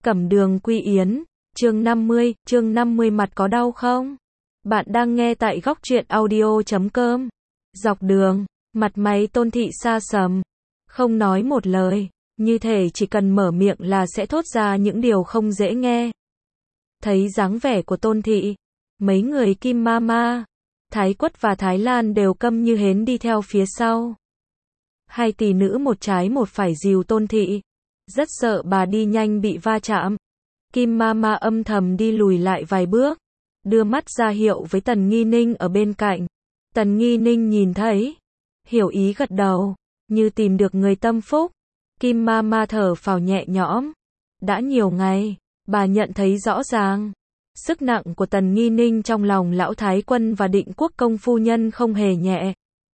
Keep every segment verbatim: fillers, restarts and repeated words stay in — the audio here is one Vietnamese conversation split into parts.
Cẩm Đường Quy Yến, chương năm mươi, chương năm mươi mặt có đau không? Bạn đang nghe tại góc truyện audio chấm com. Dọc đường, mặt mày Tôn Thị xa sầm, không nói một lời, như thể chỉ cần mở miệng là sẽ thốt ra những điều không dễ nghe. Thấy dáng vẻ của Tôn Thị, mấy người Kim Mama, Thái Quất và Thái Lan đều câm như hến đi theo phía sau. Hai tỷ nữ một trái một phải dìu Tôn Thị, rất sợ bà đi nhanh bị va chạm. Kim Mama âm thầm đi lùi lại vài bước, đưa mắt ra hiệu với Tần Nghi Ninh ở bên cạnh. Tần Nghi Ninh nhìn thấy, hiểu ý gật đầu, như tìm được người tâm phúc. Kim Mama thở phào nhẹ nhõm. Đã nhiều ngày, bà nhận thấy rõ ràng, sức nặng của Tần Nghi Ninh trong lòng lão Thái Quân và Định Quốc công phu nhân không hề nhẹ.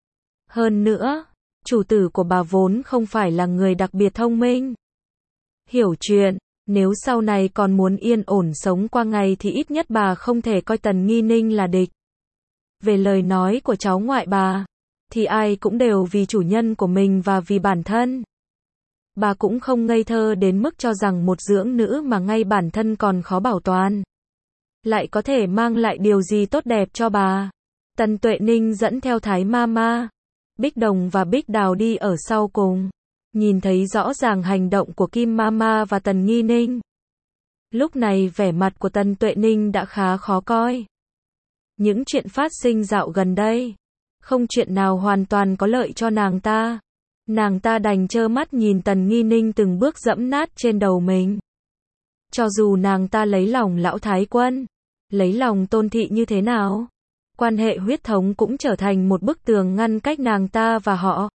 Hơn nữa, chủ tử của bà vốn không phải là người đặc biệt thông minh, hiểu chuyện. Nếu sau này còn muốn yên ổn sống qua ngày thì ít nhất bà không thể coi Tần Nghi Ninh là địch. Về lời nói của cháu ngoại bà, thì ai cũng đều vì chủ nhân của mình và vì bản thân. Bà cũng không ngây thơ đến mức cho rằng một dưỡng nữ mà ngay bản thân còn khó bảo toàn, lại có thể mang lại điều gì tốt đẹp cho bà. Tần Tuệ Ninh dẫn theo Thái Mama, Bích Đồng và Bích Đào đi ở sau cùng. Nhìn thấy rõ ràng hành động của Kim Mama và Tần Nghi Ninh. Lúc này vẻ mặt của Tần Tuệ Ninh đã khá khó coi. Những chuyện phát sinh dạo gần đây, không chuyện nào hoàn toàn có lợi cho nàng ta. Nàng ta đành trơ mắt nhìn Tần Nghi Ninh từng bước dẫm nát trên đầu mình. Cho dù nàng ta lấy lòng lão Thái Quân, lấy lòng Tôn Thị như thế nào, quan hệ huyết thống cũng trở thành một bức tường ngăn cách nàng ta và họ.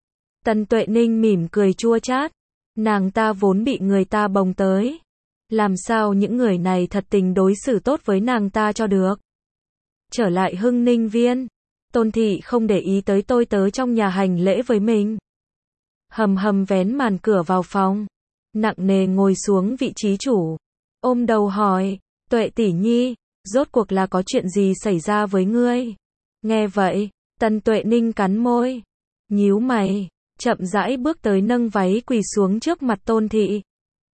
Tần Tuệ Ninh mỉm cười chua chát, nàng ta vốn bị người ta bồng tới, làm sao những người này thật tình đối xử tốt với nàng ta cho được. Trở lại Hưng Ninh Viên, Tôn Thị không để ý tới tôi tớ trong nhà hành lễ với mình. Hầm hầm vén màn cửa vào phòng, nặng nề ngồi xuống vị trí chủ, ôm đầu hỏi, Tuệ tỷ nhi, rốt cuộc là có chuyện gì xảy ra với ngươi? Nghe vậy, Tần Tuệ Ninh cắn môi, nhíu mày, chậm rãi bước tới nâng váy quỳ xuống trước mặt Tôn Thị.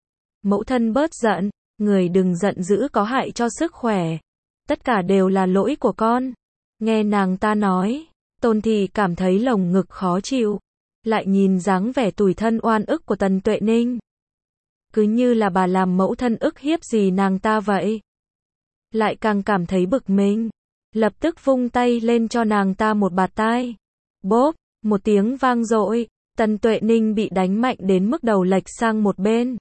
Mẫu thân bớt giận, người đừng giận dữ có hại cho sức khỏe. Tất cả đều là lỗi của con. Nghe nàng ta nói, Tôn Thị cảm thấy lồng ngực khó chịu, lại nhìn dáng vẻ tủi thân oan ức của Tần Tuệ Ninh. Cứ như là bà làm mẫu thân ức hiếp gì nàng ta vậy. Lại càng cảm thấy bực mình, lập tức vung tay lên cho nàng ta một bạt tai. Bốp, một tiếng vang dội, Tần Tuệ Ninh bị đánh mạnh đến mức đầu lệch sang một bên.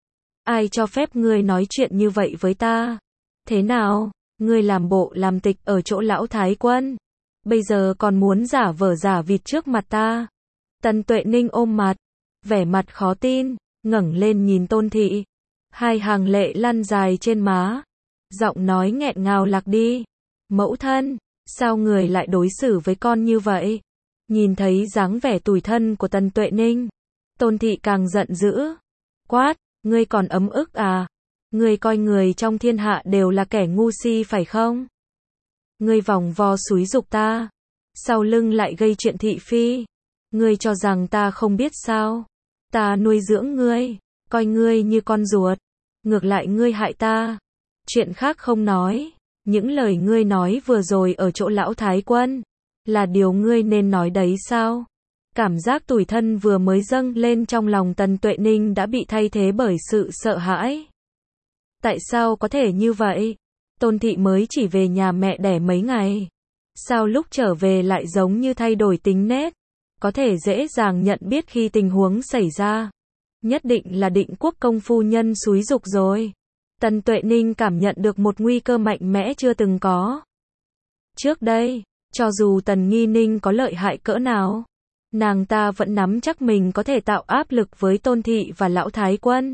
Ai cho phép ngươi nói chuyện như vậy với ta? Thế nào, ngươi làm bộ làm tịch ở chỗ lão Thái Quân, bây giờ còn muốn giả vờ giả vịt trước mặt ta? Tần Tuệ Ninh ôm mặt, vẻ mặt khó tin, ngẩng lên nhìn Tôn Thị. Hai hàng lệ lăn dài trên má, giọng nói nghẹn ngào lạc đi. Mẫu thân, sao người lại đối xử với con như vậy? Nhìn thấy dáng vẻ tủi thân của Tần Tuệ Ninh, Tôn Thị càng giận dữ. Quát, ngươi còn ấm ức à? Ngươi coi người trong thiên hạ đều là kẻ ngu si phải không? Ngươi vòng vo xúi giục ta, sau lưng lại gây chuyện thị phi. Ngươi cho rằng ta không biết sao? Ta nuôi dưỡng ngươi, coi ngươi như con ruột. Ngược lại ngươi hại ta. Chuyện khác không nói, những lời ngươi nói vừa rồi ở chỗ lão Thái Quân, là điều ngươi nên nói đấy sao? Cảm giác tủi thân vừa mới dâng lên trong lòng Tần Tuệ Ninh đã bị thay thế bởi sự sợ hãi. Tại sao có thể như vậy? Tôn Thị mới chỉ về nhà mẹ đẻ mấy ngày, sao lúc trở về lại giống như thay đổi tính nết? Có thể dễ dàng nhận biết khi tình huống xảy ra. Nhất định là Định Quốc công phu nhân xúi giục rồi. Tần Tuệ Ninh cảm nhận được một nguy cơ mạnh mẽ chưa từng có. Trước đây, cho dù Tần Nghi Ninh có lợi hại cỡ nào, nàng ta vẫn nắm chắc mình có thể tạo áp lực với Tôn Thị và lão Thái Quân.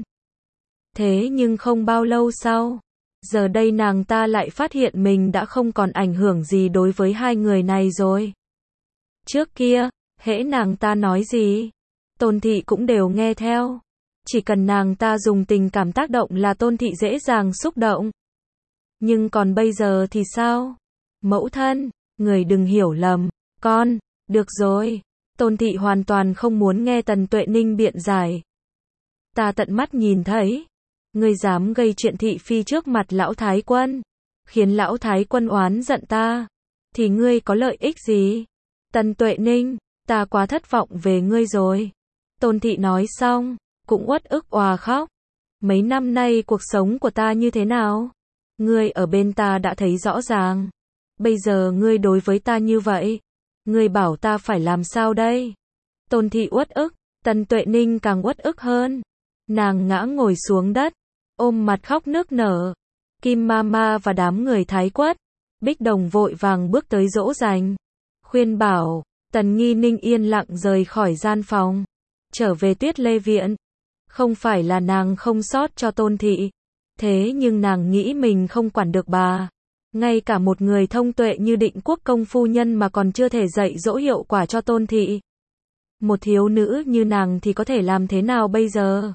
Thế nhưng không bao lâu sau, giờ đây nàng ta lại phát hiện mình đã không còn ảnh hưởng gì đối với hai người này rồi. Trước kia, hễ nàng ta nói gì, Tôn Thị cũng đều nghe theo. Chỉ cần nàng ta dùng tình cảm tác động là Tôn Thị dễ dàng xúc động. Nhưng còn bây giờ thì sao? Mẫu thân, người đừng hiểu lầm, con, được rồi. Tôn Thị hoàn toàn không muốn nghe Tần Tuệ Ninh biện giải. Ta tận mắt nhìn thấy, Ngươi dám gây chuyện thị phi trước mặt lão thái quân, khiến lão thái quân oán giận ta, thì ngươi có lợi ích gì? Tần Tuệ Ninh, ta quá thất vọng về ngươi rồi. Tôn thị nói xong, cũng uất ức òa khóc. Mấy năm nay cuộc sống của ta như thế nào? Ngươi ở bên ta đã thấy rõ ràng. Bây giờ ngươi đối với ta như vậy, ngươi bảo ta phải làm sao đây? Tôn thị uất ức, Tần Tuệ Ninh càng uất ức hơn. Nàng ngã ngồi xuống đất, ôm mặt khóc nức nở. Kim Mama và đám người Thái Quất, Bích Đồng vội vàng bước tới dỗ dành, khuyên bảo. Tần Nghi Ninh yên lặng rời khỏi gian phòng, trở về Tuyết Lê Viện. Không phải là nàng không sót cho Tôn thị, thế nhưng nàng nghĩ mình không quản được bà. Ngay cả một người thông tuệ như Định Quốc công phu nhân mà còn chưa thể dạy dỗ hiệu quả cho Tôn thị. Một thiếu nữ như nàng thì có thể làm thế nào bây giờ?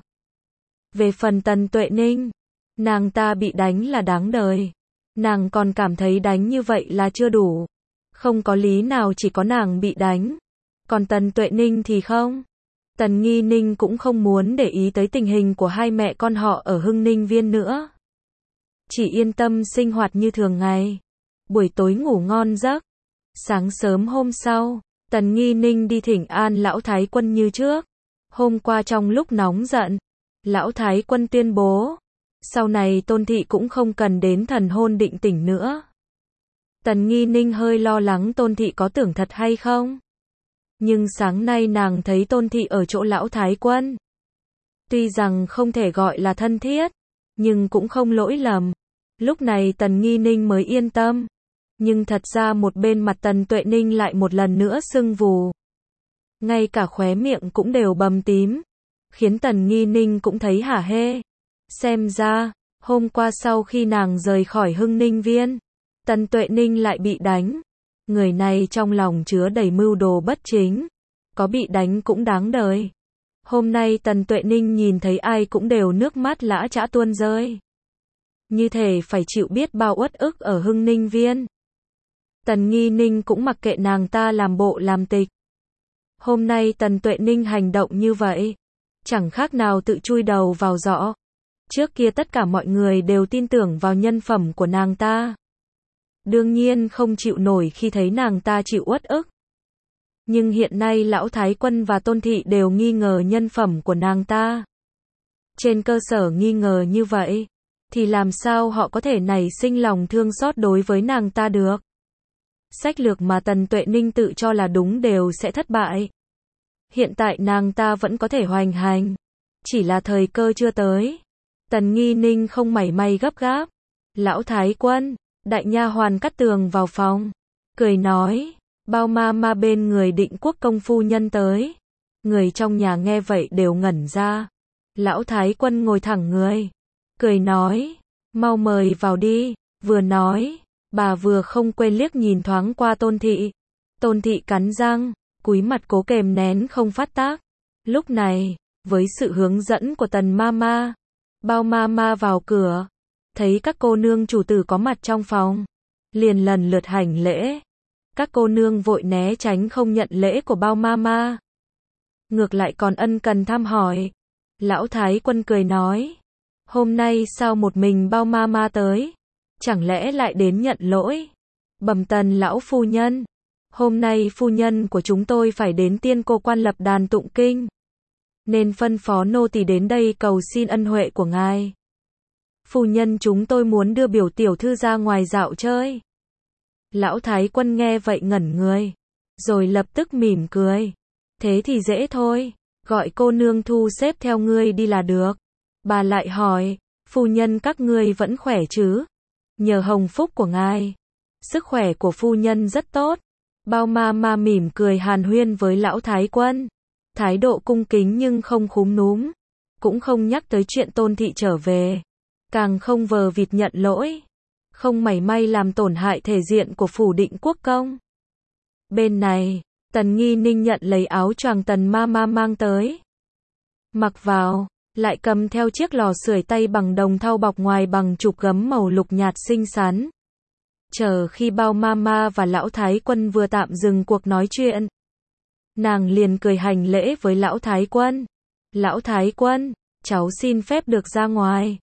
Về phần Tần Tuệ Ninh, nàng ta bị đánh là đáng đời. Nàng còn cảm thấy đánh như vậy là chưa đủ. Không có lý nào chỉ có nàng bị đánh. Còn Tần Tuệ Ninh thì không. Tần Nghi Ninh cũng không muốn để ý tới tình hình của hai mẹ con họ ở Hưng Ninh Viên nữa. Chỉ yên tâm sinh hoạt như thường ngày. Buổi tối ngủ ngon giấc. Sáng sớm hôm sau, Tần Nghi Ninh đi thỉnh an lão thái quân như trước. Hôm qua trong lúc nóng giận, lão thái quân tuyên bố, sau này Tôn thị cũng không cần đến thần hôn định tỉnh nữa. Tần Nghi Ninh hơi lo lắng Tôn thị có tưởng thật hay không. Nhưng sáng nay nàng thấy Tôn thị ở chỗ lão thái quân. Tuy rằng không thể gọi là thân thiết, nhưng cũng không lỗi lầm. Lúc này Tần Nghi Ninh mới yên tâm. Nhưng thật ra một bên mặt Tần Tuệ Ninh lại một lần nữa sưng vù. Ngay cả khóe miệng cũng đều bầm tím. Khiến Tần Nghi Ninh cũng thấy hả hê. Xem ra, hôm qua sau khi nàng rời khỏi Hưng Ninh Viên, Tần Tuệ Ninh lại bị đánh. Người này trong lòng chứa đầy mưu đồ bất chính. Có bị đánh cũng đáng đời. Hôm nay Tần Tuệ Ninh nhìn thấy ai cũng đều nước mắt lã chã tuôn rơi. Như thể phải chịu biết bao uất ức ở Hưng Ninh Viên. Tần Nghi Ninh cũng mặc kệ nàng ta làm bộ làm tịch. Hôm nay Tần Tuệ Ninh hành động như vậy, chẳng khác nào tự chui đầu vào giỏ. Trước kia tất cả mọi người đều tin tưởng vào nhân phẩm của nàng ta. Đương nhiên không chịu nổi khi thấy nàng ta chịu uất ức. Nhưng hiện nay lão thái quân và Tôn thị đều nghi ngờ nhân phẩm của nàng ta. Trên cơ sở nghi ngờ như vậy, thì làm sao họ có thể nảy sinh lòng thương xót đối với nàng ta được? Sách lược mà Tần Tuệ Ninh tự cho là đúng đều sẽ thất bại. Hiện tại nàng ta vẫn có thể hoành hành, chỉ là thời cơ chưa tới. Tần Nghi Ninh không mảy may gấp gáp. Lão thái quân, đại nha hoàn Cát Tường vào phòng, cười nói, bao ma ma bên người Định Quốc công phu nhân tới. Người trong nhà nghe vậy đều ngẩn ra. Lão thái quân ngồi thẳng người, cười nói, mau mời vào đi. Vừa nói, bà vừa không quên liếc nhìn thoáng qua Tôn thị. Tôn thị cắn răng, cúi mặt cố kềm nén không phát tác. Lúc này, với sự hướng dẫn của Tần Mama, bao Mama vào cửa, thấy các cô nương chủ tử có mặt trong phòng, liền lần lượt hành lễ. Các cô nương vội né tránh không nhận lễ của bao Mama, ngược lại còn ân cần thăm hỏi. Lão thái quân cười nói, hôm nay sao một mình bao Mama tới? Chẳng lẽ lại đến nhận lỗi? Bẩm Tần lão phu nhân, hôm nay phu nhân của chúng tôi phải đến Tiên Cô Quan lập đàn tụng kinh, nên phân phó nô tỳ đến đây cầu xin ân huệ của ngài. Phu nhân chúng tôi muốn đưa biểu tiểu thư ra ngoài dạo chơi. Lão thái quân nghe vậy ngẩn người, rồi lập tức mỉm cười. Thế thì dễ thôi, gọi cô nương thu xếp theo ngươi đi là được. Bà lại hỏi, phu nhân các ngươi vẫn khỏe chứ? Nhờ hồng phúc của ngài, sức khỏe của phu nhân rất tốt. Bao ma ma mỉm cười hàn huyên với lão thái quân, thái độ cung kính nhưng không khúm núm, cũng không nhắc tới chuyện Tôn thị trở về, càng không vờ vịt nhận lỗi, không mảy may làm tổn hại thể diện của phủ Định Quốc công. Bên này, Tần Nghi Ninh nhận lấy áo choàng Tần ma ma mang tới, mặc vào, lại cầm theo chiếc lò sưởi tay bằng đồng thau bọc ngoài bằng chụp gấm màu lục nhạt xinh xắn. Chờ khi bao mama và lão thái quân vừa tạm dừng cuộc nói chuyện, nàng liền cười hành lễ với lão thái quân. Lão thái quân, cháu xin phép được ra ngoài.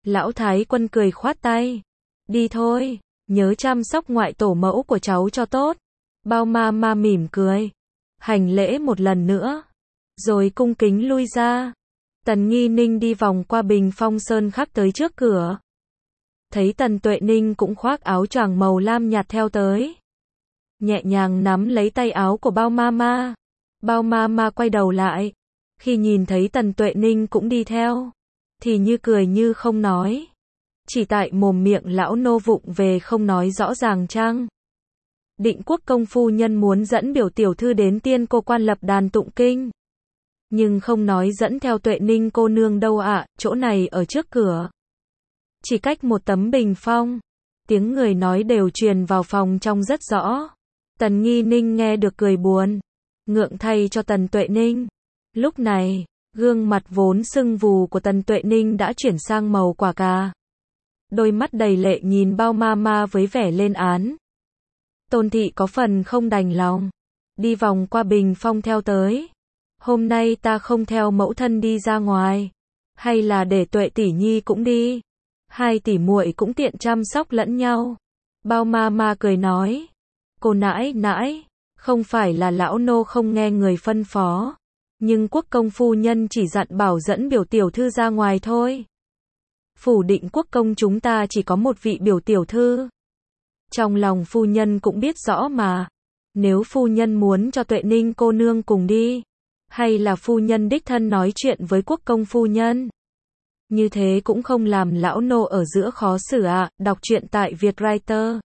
Lão Thái Quân cười khoát tay. Đi thôi, nhớ chăm sóc ngoại tổ mẫu của cháu cho tốt. Bao ma ma mỉm cười. Hành lễ một lần nữa. Rồi cung kính lui ra. Tần Nghi Ninh đi vòng qua bình phong sơn khắc tới trước cửa. Thấy Tần Tuệ Ninh cũng khoác áo choàng màu lam nhạt theo tới. Nhẹ nhàng nắm lấy tay áo của bao ma ma. Bao ma ma quay đầu lại. Khi nhìn thấy Tần Tuệ Ninh cũng đi theo. Thì như cười như không nói. Chỉ tại mồm miệng lão nô vụng về không nói rõ ràng chăng. Định Quốc công phu nhân muốn dẫn biểu tiểu thư đến tiên cô quan lập đàn tụng kinh. Nhưng không nói dẫn theo Tuệ Ninh cô nương đâu ạ, chỗ này ở trước cửa. Chỉ cách một tấm bình phong. Tiếng người nói đều truyền vào phòng trong rất rõ. Tần Nghi Ninh nghe được cười buồn. Ngượng thay cho Tần Tuệ Ninh. Lúc này, gương mặt vốn sưng vù của Tần Tuệ Ninh đã chuyển sang màu quả cà. Đôi mắt đầy lệ nhìn bao ma ma với vẻ lên án. Tôn thị có phần không đành lòng. Đi vòng qua bình phong theo tới. Hôm nay ta không theo mẫu thân đi ra ngoài. Hay là để Tuệ tỷ nhi cũng đi. Hai tỷ muội cũng tiện chăm sóc lẫn nhau. Bao ma ma cười nói. Cô nãi nãi. Không phải là lão nô không nghe người phân phó. Nhưng quốc công phu nhân chỉ dặn bảo dẫn biểu tiểu thư ra ngoài thôi. Phủ Định Quốc công chúng ta chỉ có một vị biểu tiểu thư. Trong lòng phu nhân cũng biết rõ mà. Nếu phu nhân muốn cho Tuệ Ninh cô nương cùng đi. Hay là phu nhân đích thân nói chuyện với quốc công phu nhân. Như thế cũng không làm lão nô ở giữa khó xử ạ. À. Đọc truyện tại Vietwriter.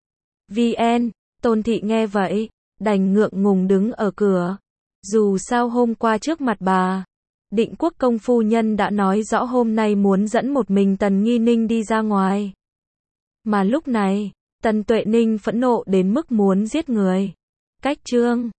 vê en. Tôn thị nghe vậy. Đành ngượng ngùng đứng ở cửa. Dù sao hôm qua trước mặt bà. Định Quốc công phu nhân đã nói rõ hôm nay muốn dẫn một mình Tần Nghi Ninh đi ra ngoài. Mà lúc này, Tần Tuệ Ninh phẫn nộ đến mức muốn giết người. Cách chương